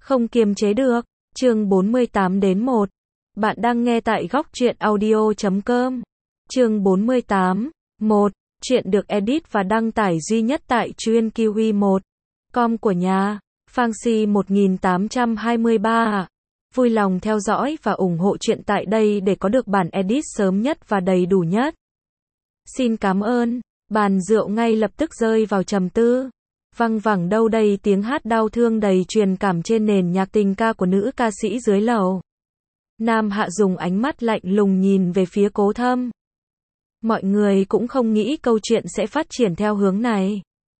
Không kiềm chế được. Chương 48-1. Bạn đang nghe tại góc truyện audio.com. Chương 48. 1. Chuyện được edit và đăng tải duy nhất tại truyện.com của nhà. Phanxi 1823. Vui lòng theo dõi và ủng hộ truyện tại đây để có được bản edit sớm nhất và đầy đủ nhất. Xin cảm ơn. Bàn rượu ngay lập tức rơi vào trầm tư. Văng vẳng đâu đây tiếng hát đau thương đầy truyền cảm trên nền nhạc tình ca của nữ ca sĩ dưới lầu. Nam Hạ dùng ánh mắt lạnh lùng nhìn về phía Cố Thâm. Mọi người cũng không nghĩ câu chuyện sẽ phát triển theo hướng này.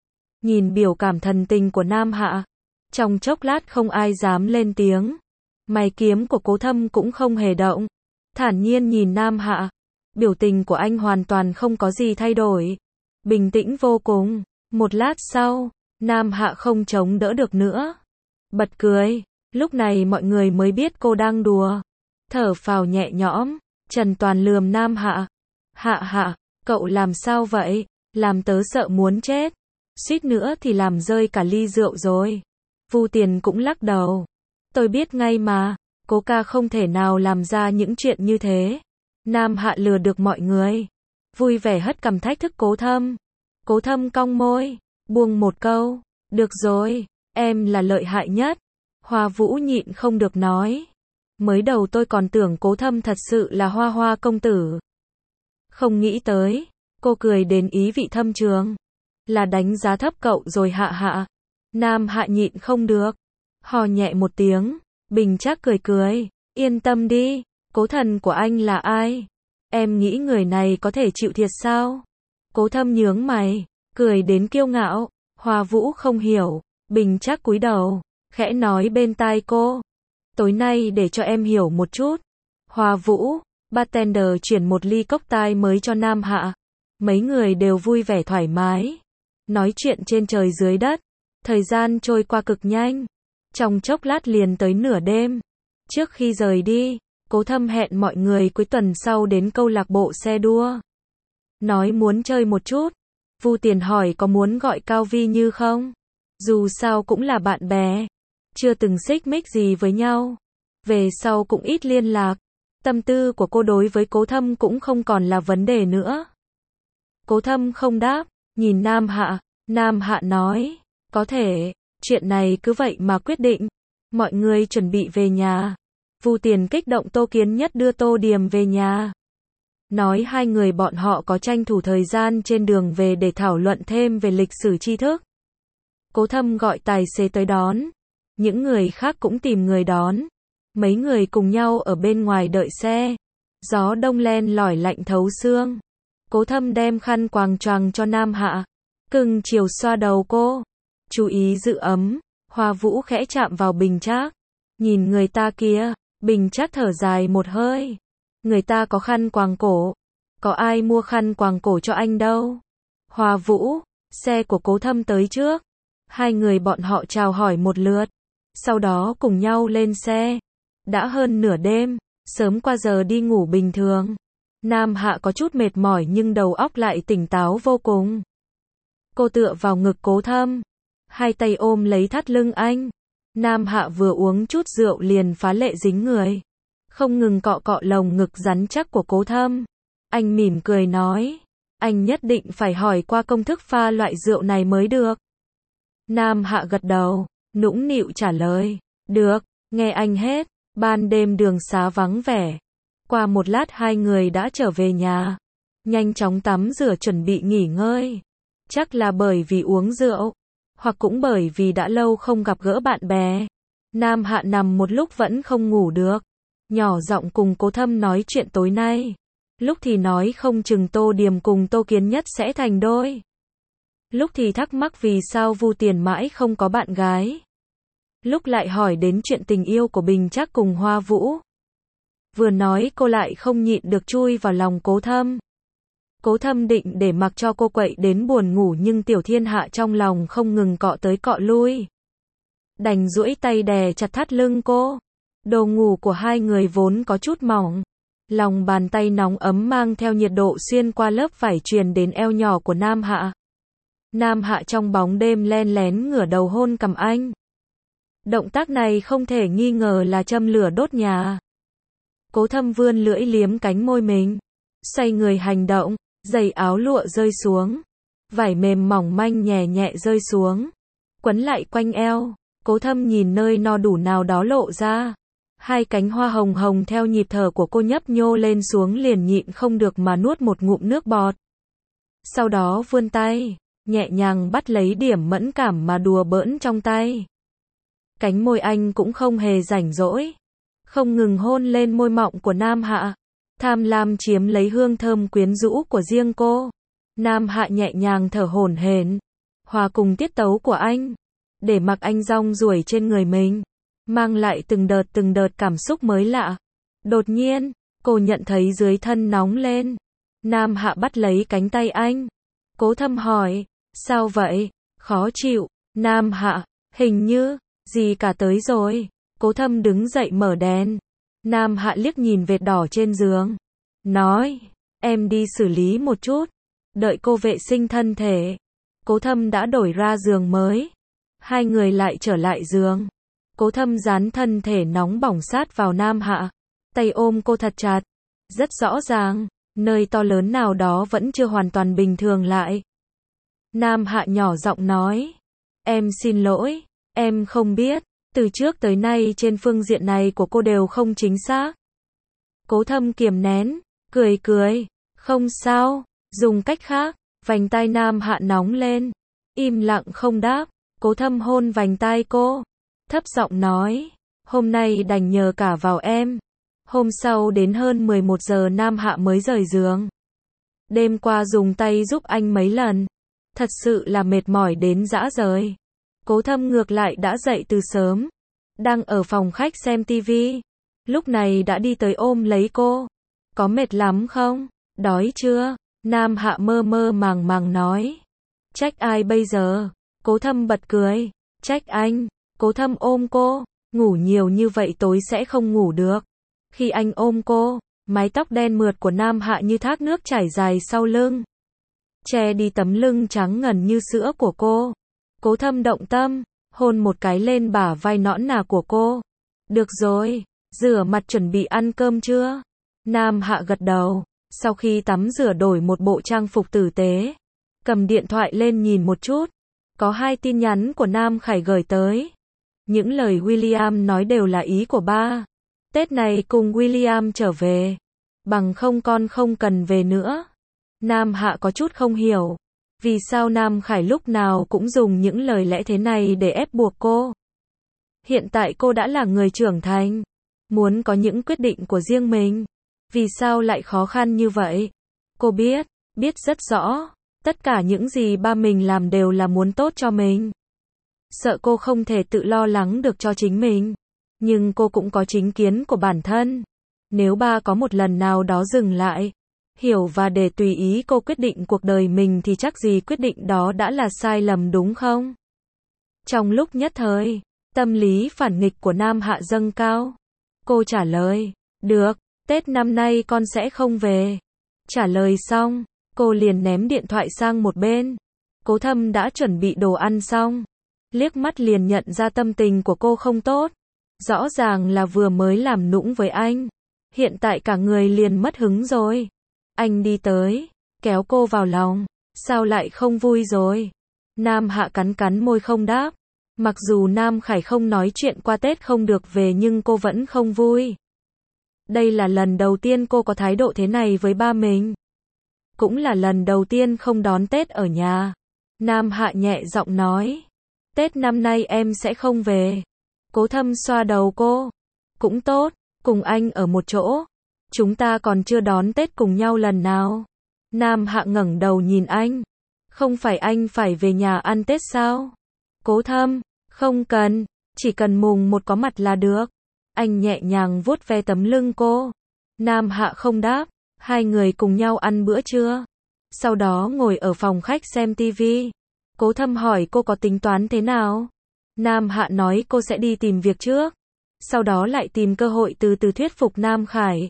Nhìn biểu cảm thần tình của Nam Hạ, trong chốc lát không ai dám lên tiếng. Mày kiếm của Cố Thâm cũng không hề động, thản nhiên nhìn Nam Hạ. Biểu tình của anh hoàn toàn không có gì thay đổi, bình tĩnh vô cùng. Một lát sau, Nam Hạ không chống đỡ được nữa, bật cười. Lúc này mọi người mới biết cô đang đùa. Thở phào nhẹ nhõm, Trần Toàn lườm Nam Hạ. Hạ, cậu làm sao vậy? Làm tớ sợ muốn chết. Suýt nữa thì làm rơi cả ly rượu rồi. Vu Tiền cũng lắc đầu. Tôi biết ngay mà, Cố ca không thể nào làm ra những chuyện như thế. Nam Hạ lừa được mọi người. Vui vẻ hất cằm thách thức Cố Thâm. Cố Thâm cong môi, buông một câu. Được rồi, em là lợi hại nhất. Hoa Vũ nhịn không được nói. Mới đầu tôi còn tưởng Cố Thâm thật sự là Hoa Hoa công tử. Không nghĩ tới, cô cười đến ý vị thâm trường. Là đánh giá thấp cậu rồi Hạ. Nam Hạ nhịn không được, hò nhẹ một tiếng. Bình Trác cười. Yên tâm đi, Cố thần của anh là ai? Em nghĩ người này có thể chịu thiệt sao? Cố Thâm nhướng mày, cười đến kiêu ngạo. Hoa Vũ không hiểu. Bình Trác cúi đầu, khẽ nói bên tai cô. Tối nay để cho em hiểu một chút. Hoa Vũ, bartender chuyển một ly cocktail mới cho Nam Hạ. Mấy người đều vui vẻ thoải mái, nói chuyện trên trời dưới đất. Thời gian trôi qua cực nhanh, trong chốc lát liền tới nửa đêm. Trước khi rời đi, Cố Thâm hẹn mọi người cuối tuần sau đến câu lạc bộ xe đua. Nói muốn chơi một chút. Vu Tiền hỏi có muốn gọi Cao Vi Như không? Dù sao cũng là bạn bè, chưa từng xích mích gì với nhau. Về sau cũng ít liên lạc. Tâm tư của cô đối với Cố Thâm cũng không còn là vấn đề nữa. Cố Thâm không đáp, nhìn Nam Hạ. Nam Hạ nói, có thể, chuyện này cứ vậy mà quyết định. Mọi người chuẩn bị về nhà. Vu Tiền kích động Tô Kiến Nhất đưa Tô Điềm về nhà. Nói hai người bọn họ có tranh thủ thời gian trên đường về để thảo luận thêm về lịch sử tri thức. Cố Thâm gọi tài xế tới đón. Những người khác cũng tìm người đón. Mấy người cùng nhau ở bên ngoài đợi xe. Gió đông len lỏi lạnh thấu xương. Cố Thâm đem khăn quàng choàng cho Nam Hạ. Cưng chiều xoa đầu cô. Chú ý giữ ấm. Hoa Vũ khẽ chạm vào Bình Trác. Nhìn người ta kia. Bình Trác thở dài một hơi. Người ta có khăn quàng cổ. Có ai mua khăn quàng cổ cho anh đâu. Hoa Vũ. Xe của Cố Thâm tới trước. Hai người bọn họ chào hỏi một lượt. Sau đó cùng nhau lên xe. Đã hơn nửa đêm, sớm qua giờ đi ngủ bình thường. Nam Hạ có chút mệt mỏi nhưng đầu óc lại tỉnh táo vô cùng. Cô tựa vào ngực Cố Thâm, hai tay ôm lấy thắt lưng anh. Nam Hạ vừa uống chút rượu liền phá lệ dính người, không ngừng cọ cọ lồng ngực rắn chắc của Cố Thâm. Anh mỉm cười nói, anh nhất định phải hỏi qua công thức pha loại rượu này mới được. Nam Hạ gật đầu, nũng nịu trả lời, được, nghe anh hết. Ban đêm đường xá vắng vẻ. Qua một lát hai người đã trở về nhà. Nhanh chóng tắm rửa chuẩn bị nghỉ ngơi. Chắc là bởi vì uống rượu, hoặc cũng bởi vì đã lâu không gặp gỡ bạn bè. Nam Hạ nằm một lúc vẫn không ngủ được. Nhỏ giọng cùng Cố Thâm nói chuyện tối nay. Lúc thì nói không chừng Tô Điềm cùng Tô Kiến Nhất sẽ thành đôi. Lúc thì thắc mắc vì sao Vu Tiền mãi không có bạn gái. Lúc lại hỏi đến chuyện tình yêu của Bình Trác cùng Hoa Vũ. Vừa nói cô lại không nhịn được chui vào lòng Cố Thâm. Cố Thâm định để mặc cho cô quậy đến buồn ngủ nhưng Tiểu Thiên Hạ trong lòng không ngừng cọ tới cọ lui. Đành duỗi tay đè chặt thắt lưng cô. Đồ ngủ của hai người vốn có chút mỏng. Lòng bàn tay nóng ấm mang theo nhiệt độ xuyên qua lớp vải truyền đến eo nhỏ của Nam Hạ. Nam Hạ trong bóng đêm len lén ngửa đầu hôn cằm anh. Động tác này không thể nghi ngờ là châm lửa đốt nhà. Cố Thâm vươn lưỡi liếm cánh môi mình. Xoay người hành động, giày áo lụa rơi xuống. Vải mềm mỏng manh nhẹ nhẹ rơi xuống. Quấn lại quanh eo. Cố Thâm nhìn nơi no đủ nào đó lộ ra. Hai cánh hoa hồng hồng theo nhịp thở của cô nhấp nhô lên xuống liền nhịn không được mà nuốt một ngụm nước bọt. Sau đó vươn tay, nhẹ nhàng bắt lấy điểm mẫn cảm mà đùa bỡn trong tay. Cánh môi anh cũng không hề rảnh rỗi. Không ngừng hôn lên môi mọng của Nam Hạ. Tham lam chiếm lấy hương thơm quyến rũ của riêng cô. Nam Hạ nhẹ nhàng thở hổn hển, hòa cùng tiết tấu của anh. Để mặc anh rong ruổi trên người mình. Mang lại từng đợt cảm xúc mới lạ. Đột nhiên, cô nhận thấy dưới thân nóng lên. Nam Hạ bắt lấy cánh tay anh. Cố Thâm hỏi, sao vậy? Khó chịu. Nam Hạ, hình như, gì cả tới rồi. Cố Thâm đứng dậy mở đèn. Nam Hạ liếc nhìn vệt đỏ trên giường. Nói, em đi xử lý một chút. Đợi cô vệ sinh thân thể. Cố Thâm đã đổi ra giường mới. Hai người lại trở lại giường. Cố Thâm dán thân thể nóng bỏng sát vào Nam Hạ. Tay ôm cô thật chặt. Rất rõ ràng, nơi to lớn nào đó vẫn chưa hoàn toàn bình thường lại. Nam Hạ nhỏ giọng nói. Em xin lỗi, em không biết. Từ trước tới nay trên phương diện này của cô đều không chính xác. Cố Thâm kiềm nén, cười. Không sao, dùng cách khác. Vành tai Nam Hạ nóng lên. Im lặng không đáp. Cố Thâm hôn vành tai cô. Thấp giọng nói, hôm nay đành nhờ cả vào em. Hôm sau đến hơn 11 giờ Nam Hạ mới rời giường. Đêm qua dùng tay giúp anh mấy lần. Thật sự là mệt mỏi đến rã rời. Cố Thâm ngược lại đã dậy từ sớm. Đang ở phòng khách xem tivi. Lúc này đã đi tới ôm lấy cô. Có mệt lắm không? Đói chưa? Nam Hạ mơ màng nói. Trách ai bây giờ? Cố Thâm bật cười. Trách anh. Cố Thâm ôm cô. Ngủ nhiều như vậy tối sẽ không ngủ được. Khi anh ôm cô, mái tóc đen mượt của Nam Hạ như thác nước chảy dài sau lưng. Che đi tấm lưng trắng ngần như sữa của cô. Cố Thâm động tâm, hôn một cái lên bả vai nõn nà của cô. Được rồi, rửa mặt chuẩn bị ăn cơm chưa? Nam Hạ gật đầu, sau khi tắm rửa đổi một bộ trang phục tử tế. Cầm điện thoại lên nhìn một chút. Có 2 tin nhắn của Nam Khải gửi tới. Những lời William nói đều là ý của ba. Tết này cùng William trở về. Bằng không con không cần về nữa. Nam Hạ có chút không hiểu. Vì sao Nam Khải lúc nào cũng dùng những lời lẽ thế này để ép buộc cô. Hiện tại cô đã là người trưởng thành. Muốn có những quyết định của riêng mình. Vì sao lại khó khăn như vậy? Cô biết rất rõ. Tất cả những gì ba mình làm đều là muốn tốt cho mình. Sợ cô không thể tự lo lắng được cho chính mình. Nhưng cô cũng có chính kiến của bản thân. Nếu ba có một lần nào đó dừng lại, hiểu và để tùy ý cô quyết định cuộc đời mình thì chắc gì quyết định đó đã là sai lầm đúng không? Trong lúc nhất thời, tâm lý phản nghịch của Nam Hạ dâng cao. Cô trả lời, được, Tết năm nay con sẽ không về. Trả lời xong, cô liền ném điện thoại sang một bên. Cố Thâm đã chuẩn bị đồ ăn xong. Liếc mắt liền nhận ra tâm tình của cô không tốt. Rõ ràng là vừa mới làm nũng với anh. Hiện tại cả người liền mất hứng rồi. Anh đi tới, kéo cô vào lòng. Sao lại không vui rồi? Nam Hạ cắn môi không đáp. Mặc dù Nam Khải không nói chuyện qua Tết không được về nhưng cô vẫn không vui. Đây là lần đầu tiên cô có thái độ thế này với ba mình. Cũng là lần đầu tiên không đón Tết ở nhà. Nam Hạ nhẹ giọng nói. Tết năm nay em sẽ không về. Cố Thâm xoa đầu cô. Cũng tốt, cùng anh ở một chỗ. Chúng ta còn chưa đón Tết cùng nhau lần nào. Nam Hạ ngẩng đầu nhìn anh. Không phải anh phải về nhà ăn Tết sao? Cố Thâm, không cần, chỉ cần mùng 1 có mặt là được. Anh nhẹ nhàng vuốt ve tấm lưng cô. Nam Hạ không đáp. Hai người cùng nhau ăn bữa trưa. Sau đó ngồi ở phòng khách xem tivi. Cố Thâm hỏi cô có tính toán thế nào? Nam Hạ nói cô sẽ đi tìm việc trước. Sau đó lại tìm cơ hội từ từ thuyết phục Nam Khải.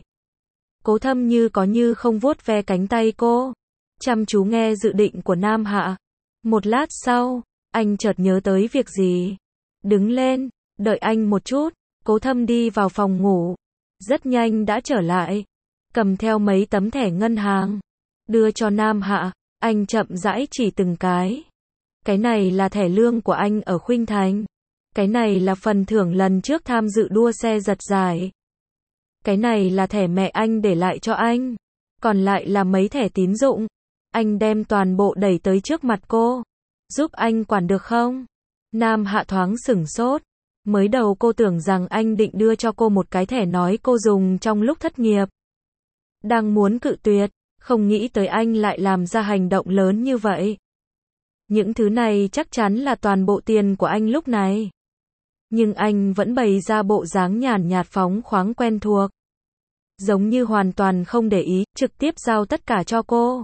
Cố Thâm như có như không vuốt ve cánh tay cô. Chăm chú nghe dự định của Nam Hạ. Một lát sau, anh chợt nhớ tới việc gì. Đứng lên, Đợi anh một chút, Cố Thâm đi vào phòng ngủ. Rất nhanh đã trở lại. Cầm theo mấy tấm thẻ ngân hàng. Đưa cho Nam Hạ, anh chậm rãi chỉ từng cái. Cái này là thẻ lương của anh ở Khuynh Thành. Cái này là phần thưởng lần trước tham dự đua xe giật giải. Cái này là thẻ mẹ anh để lại cho anh. Còn lại là mấy thẻ tín dụng. Anh đem toàn bộ đẩy tới trước mặt cô. Giúp anh quản được không? Nam Hạ thoáng sửng sốt. Mới đầu cô tưởng rằng anh định đưa cho cô một cái thẻ nói cô dùng trong lúc thất nghiệp. Đang muốn cự tuyệt, không nghĩ tới anh lại làm ra hành động lớn như vậy. Những thứ này chắc chắn là toàn bộ tiền của anh lúc này. Nhưng anh vẫn bày ra bộ dáng nhàn nhạt phóng khoáng quen thuộc. Giống như hoàn toàn không để ý, trực tiếp giao tất cả cho cô.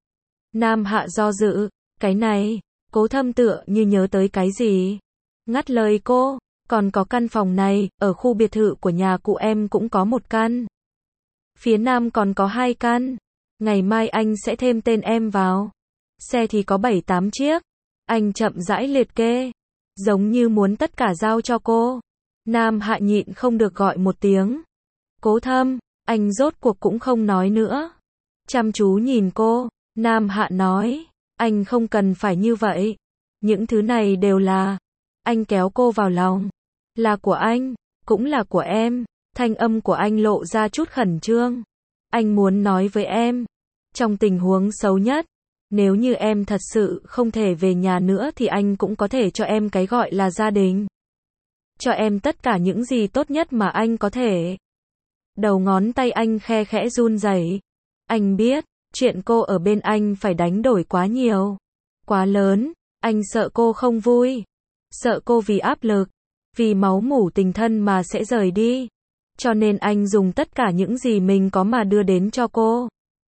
Nam Hạ do dự, cái này, Cố Thâm tựa như nhớ tới cái gì. Ngắt lời cô, còn có căn phòng này, ở khu biệt thự của nhà cụ em cũng có một căn. Phía nam còn có 2 căn. Ngày mai anh sẽ thêm tên em vào. Xe thì có 7-8 chiếc. Anh chậm rãi liệt kê. Giống như muốn tất cả giao cho cô. Nam Hạ nhịn không được gọi một tiếng. Cố Thâm, anh rốt cuộc cũng không nói nữa. Chăm chú nhìn cô, Nam Hạ nói, anh không cần phải như vậy. Những thứ này đều là, anh kéo cô vào lòng. Là của anh, cũng là của em. Thanh âm của anh lộ ra chút khẩn trương. Anh muốn nói với em, trong tình huống xấu nhất, nếu như em thật sự không thể về nhà nữa thì anh cũng có thể cho em cái gọi là gia đình. Cho em tất cả những gì tốt nhất mà anh có thể. Đầu ngón tay anh khe khẽ run rẩy. Anh biết, chuyện cô ở bên anh phải đánh đổi quá nhiều, quá lớn. Anh sợ cô không vui, sợ cô vì áp lực, vì máu mủ tình thân mà sẽ rời đi. Cho nên anh dùng tất cả những gì mình có mà đưa đến cho cô.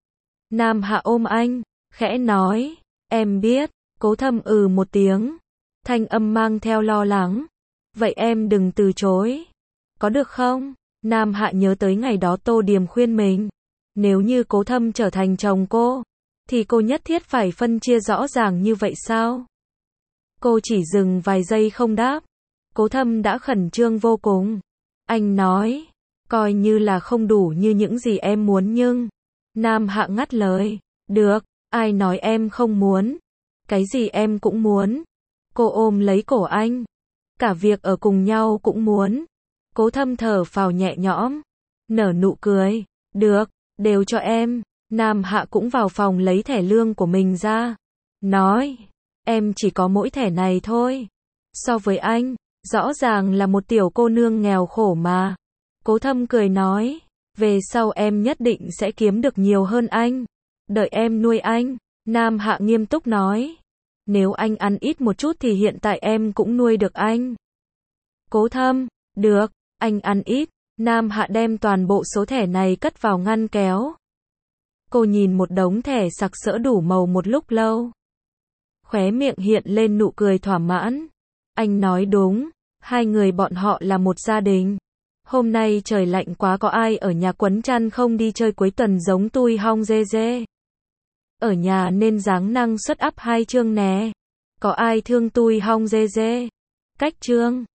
Nam Hạ ôm anh, khẽ nói, em biết. Cố Thâm một tiếng, thanh âm mang theo lo lắng. Vậy em đừng từ chối, có được không? Nam Hạ nhớ tới ngày đó Tô Điềm khuyên mình, nếu như Cố Thâm trở thành chồng cô, thì cô nhất thiết phải phân chia rõ ràng như vậy sao? Cô chỉ dừng vài giây không đáp. Cố Thâm đã khẩn trương vô cùng. Anh nói, coi như là không đủ như những gì em muốn nhưng... Nam Hạ ngắt lời, được, ai nói em không muốn? Cái gì em cũng muốn. Cô ôm lấy cổ anh. Cả việc ở cùng nhau cũng muốn. Cố Thâm thở phào nhẹ nhõm, nở nụ cười, được, đều cho em. Nam Hạ cũng vào phòng lấy thẻ lương của mình ra. Nói, em chỉ có mỗi thẻ này thôi. So với anh, rõ ràng là một tiểu cô nương nghèo khổ mà. Cố Thâm cười nói, về sau em nhất định sẽ kiếm được nhiều hơn anh. Đợi em nuôi anh. Nam Hạ nghiêm túc nói, nếu anh ăn ít một chút thì hiện tại em cũng nuôi được anh. Cố Thâm, được, anh ăn ít. Nam Hạ đem toàn bộ số thẻ này cất vào ngăn kéo. Cô nhìn một đống thẻ sặc sỡ đủ màu một lúc lâu. Khóe miệng hiện lên nụ cười thỏa mãn. Anh nói đúng, hai người bọn họ là một gia đình. Hôm nay trời lạnh quá, có ai ở nhà quấn chăn không đi chơi cuối tuần giống tui hong dê dê. Ở nhà nên ráng năng suất up 2 chương nè. Có ai thương tui hong dê dê. Cách chương